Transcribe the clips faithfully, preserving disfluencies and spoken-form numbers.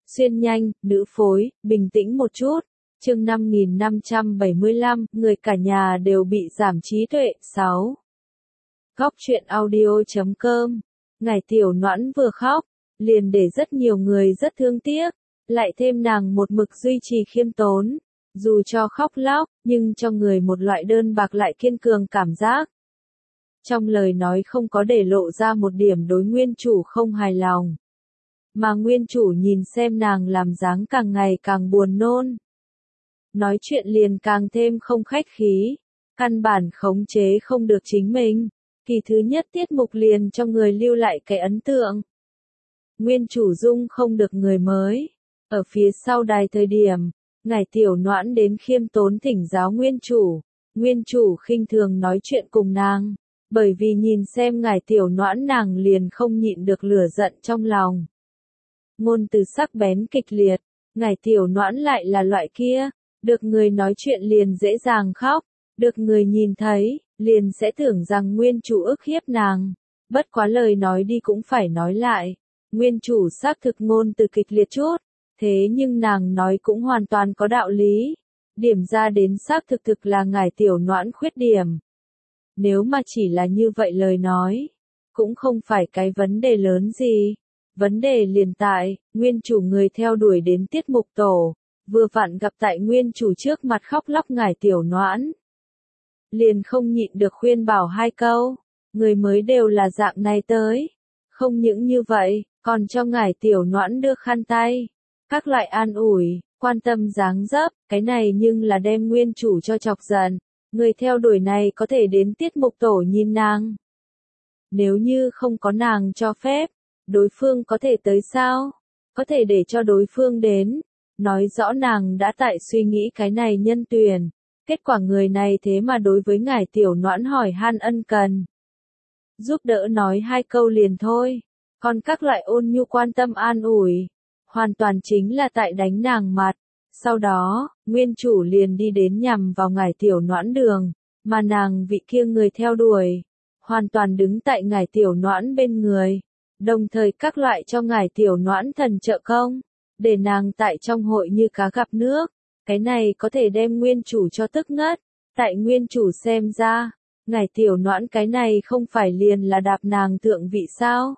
Xuyên nhanh, nữ phối, bình tĩnh một chút. Chương năm nghìn năm trăm bảy mươi lăm, người cả nhà đều bị giảm trí tuệ. sáu. Góc truyện audio chấm com. Ngải Tiểu Noãn vừa khóc, liền để rất nhiều người rất thương tiếc, lại thêm nàng một mực duy trì khiêm tốn, dù cho khóc lóc, nhưng cho người một loại đơn bạc lại kiên cường cảm giác. Trong lời nói không có để lộ ra một điểm đối nguyên chủ không hài lòng. Mà nguyên chủ nhìn xem nàng làm dáng càng ngày càng buồn nôn. Nói chuyện liền càng thêm không khách khí, căn bản khống chế không được chính mình. Kỳ thứ nhất tiết mục liền cho người lưu lại cái ấn tượng. Nguyên chủ dung không được người mới. Ở phía sau đài thời điểm, Ngải Tiểu Noãn đến khiêm tốn thỉnh giáo nguyên chủ. Nguyên chủ khinh thường nói chuyện cùng nàng, bởi vì nhìn xem Ngải Tiểu Noãn nàng liền không nhịn được lửa giận trong lòng. Ngôn từ sắc bén kịch liệt, Ngải Tiểu Noãn lại là loại kia, được người nói chuyện liền dễ dàng khóc, được người nhìn thấy, liền sẽ tưởng rằng nguyên chủ ức hiếp nàng. Bất quá lời nói đi cũng phải nói lại, nguyên chủ xác thực ngôn từ kịch liệt chút, thế nhưng nàng nói cũng hoàn toàn có đạo lý. Điểm ra đến xác thực thực là Ngải Tiểu Noãn khuyết điểm. Nếu mà chỉ là như vậy lời nói, cũng không phải cái vấn đề lớn gì. Vấn đề liền tại, nguyên chủ người theo đuổi đến tiết mục tổ, vừa vặn gặp tại nguyên chủ trước mặt khóc lóc Ngải Tiểu Noãn. Liền không nhịn được khuyên bảo hai câu, người mới đều là dạng này tới. Không những như vậy, còn cho Ngải Tiểu Noãn đưa khăn tay, các loại an ủi, quan tâm dáng dấp, cái này nhưng là đem nguyên chủ cho chọc giận. Người theo đuổi này có thể đến tiết mục tổ nhìn nàng. Nếu như không có nàng cho phép, đối phương có thể tới sao? Có thể để cho đối phương đến. Nói rõ nàng đã tại suy nghĩ cái này nhân tuyển. Kết quả người này thế mà đối với Ngải Tiểu Noãn hỏi han ân cần. Giúp đỡ nói hai câu liền thôi. Còn các loại ôn nhu quan tâm an ủi. Hoàn toàn chính là tại đánh nàng mặt. Sau đó, nguyên chủ liền đi đến nhằm vào Ngải Tiểu Noãn đường. Mà nàng vị kia người theo đuổi. Hoàn toàn đứng tại Ngải Tiểu Noãn bên người. Đồng thời các loại cho Ngải Tiểu Noãn thần trợ công. Để nàng tại trong hội như cá gặp nước. Cái này có thể đem nguyên chủ cho tức ngất. Tại nguyên chủ xem ra, Ngải Tiểu Noãn cái này không phải liền là đạp nàng thượng vị sao?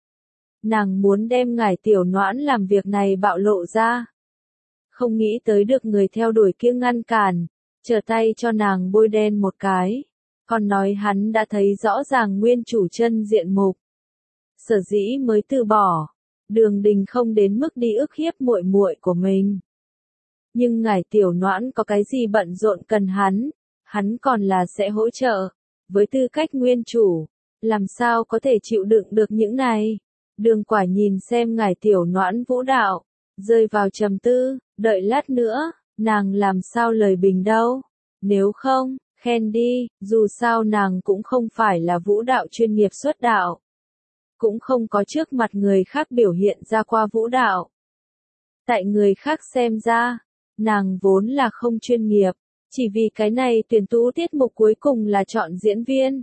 Nàng muốn đem Ngải Tiểu Noãn làm việc này bạo lộ ra. Không nghĩ tới được người theo đuổi kia ngăn cản, trở tay cho nàng bôi đen một cái. Còn nói hắn đã thấy rõ ràng nguyên chủ chân diện mục. Sở dĩ mới từ bỏ. Đường Đình không đến mức đi ức hiếp muội muội của mình. Nhưng Ngải Tiểu Noãn có cái gì bận rộn cần hắn, hắn còn là sẽ hỗ trợ. Với tư cách nguyên chủ, làm sao có thể chịu đựng được những này? Đường Quả nhìn xem Ngải Tiểu Noãn vũ đạo, rơi vào trầm tư, đợi lát nữa, nàng làm sao lời bình đâu? Nếu không, khen đi, dù sao nàng cũng không phải là vũ đạo chuyên nghiệp xuất đạo. Cũng không có trước mặt người khác biểu hiện ra qua vũ đạo. Tại người khác xem ra, nàng vốn là không chuyên nghiệp, chỉ vì cái này tuyển tú tiết mục cuối cùng là chọn diễn viên.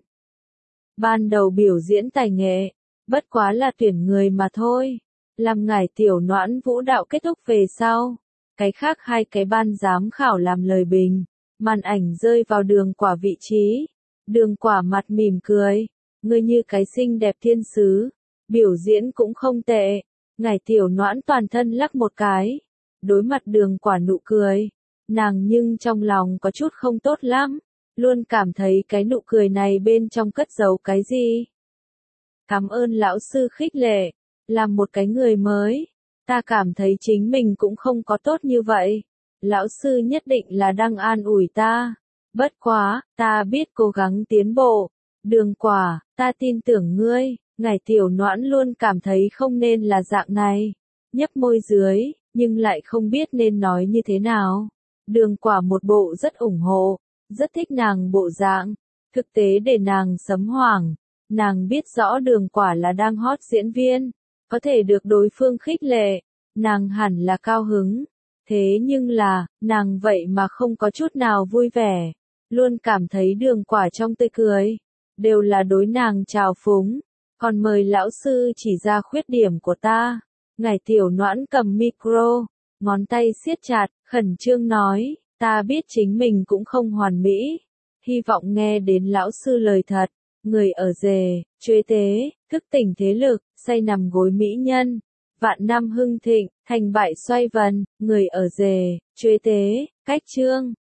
Ban đầu biểu diễn tài nghệ, bất quá là tuyển người mà thôi. Làm Ngải Tiểu Noãn vũ đạo kết thúc về sau, cái khác hai cái ban giám khảo làm lời bình, màn ảnh rơi vào Đường Quả vị trí. Đường Quả mặt mỉm cười, người như cái xinh đẹp thiên sứ, biểu diễn cũng không tệ. Ngải Tiểu Noãn toàn thân lắc một cái, đối mặt Đường Quả nụ cười, nàng nhưng trong lòng có chút không tốt lắm, luôn cảm thấy cái nụ cười này bên trong cất giấu cái gì. Cảm ơn lão sư khích lệ, làm một cái người mới, ta cảm thấy chính mình cũng không có tốt như vậy. Lão sư nhất định là đang an ủi ta. Bất quá, ta biết cố gắng tiến bộ. Đường Quả, ta tin tưởng ngươi. Ngải Tiểu Noãn luôn cảm thấy không nên là dạng này. Nhấp môi dưới, nhưng lại không biết nên nói như thế nào. Đường Quả một bộ rất ủng hộ, rất thích nàng bộ dạng. Thực tế để nàng sấm hoảng. Nàng biết rõ Đường Quả là đang hot diễn viên. Có thể được đối phương khích lệ, nàng hẳn là cao hứng. Thế nhưng là, nàng vậy mà không có chút nào vui vẻ. Luôn cảm thấy Đường Quả trong tươi cười, đều là đối nàng trào phúng. Còn mời lão sư chỉ ra khuyết điểm của ta. Ngải tiểu noãn cầm micro, ngón tay siết chặt, khẩn trương nói, ta biết chính mình cũng không hoàn mỹ. Hy vọng nghe đến lão sư lời thật, người ở rề, chuế tế, thức tỉnh thế lực, say nằm gối mỹ nhân. Vạn năm hưng thịnh, thành bại xoay vần, người ở rề, chuế tế, cách chương.